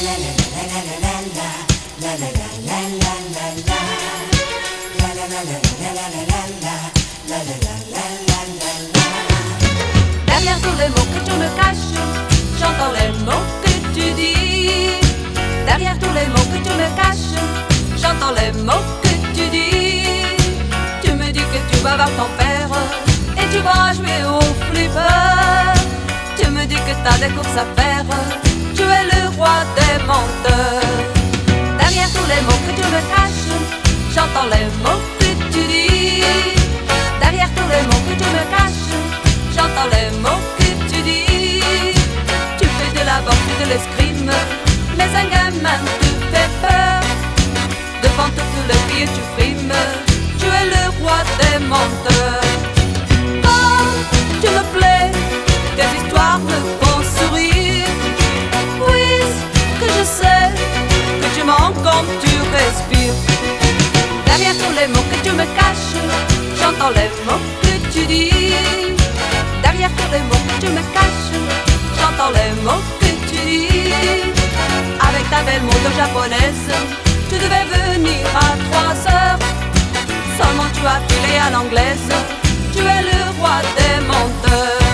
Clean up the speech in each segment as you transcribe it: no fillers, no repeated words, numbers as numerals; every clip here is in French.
Derrière tous les mots que tu me caches, j'entends les mots que tu dis. Derrière tous les mots que tu me caches, j'entends les mots que tu dis. Tu me dis que tu vas voir ton père et tu vas jouer au flipper. Tu me dis que t'as des courses à faire, tu es le roi des menteurs. Derrière tous les mots que tu me caches, j'entends les mots que tu dis. Derrière tous les mots que tu me caches, j'entends les mots que tu dis. Tu fais de la boxe et de l'escrime, mais un gamin te fait peur. Devant toutes les filles tu frimes, tu es le roi des menteurs. Oh, tu me plais, tes histoires me font sourire. Oui, que je sais que tu mens quand tu respires. Derrière tous les mots que tu me caches, j'entends les mots que tu dis. Derrière tous les mots que tu me caches, j'entends les mots que tu dis. Avec ta belle mode japonaise, tu devais venir à 3 heures. Seulement tu as filé à l'anglaise, tu es le roi des menteurs.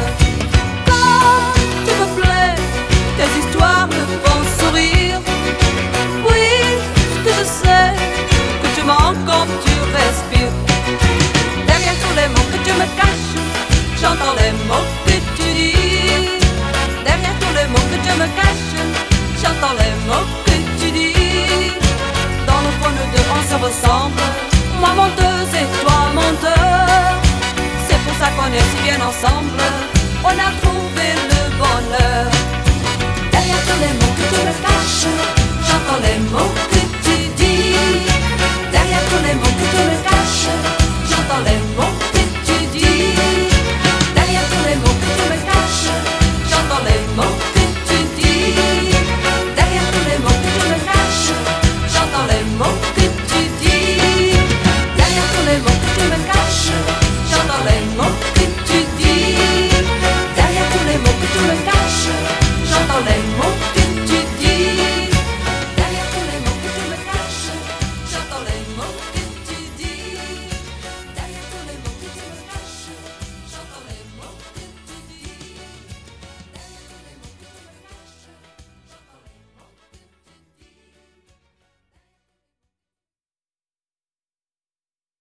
Quand tu me plais, tes histoires me font sourire. Oui, que je sais que tu mens quand tu respires. Derrière tous les mots que tu me caches, j'entends les mots que tu dis. Derrière tous les mots que tu me caches, j'entends les mots que tu dis. Dans le fond nous deux on se ressemble, moi menteuse et toi menteur. C'est pour ça qu'on est si bien ensemble, on a trouvé le bonheur. Derrière tous les mots que tu me caches, j'entends les mots que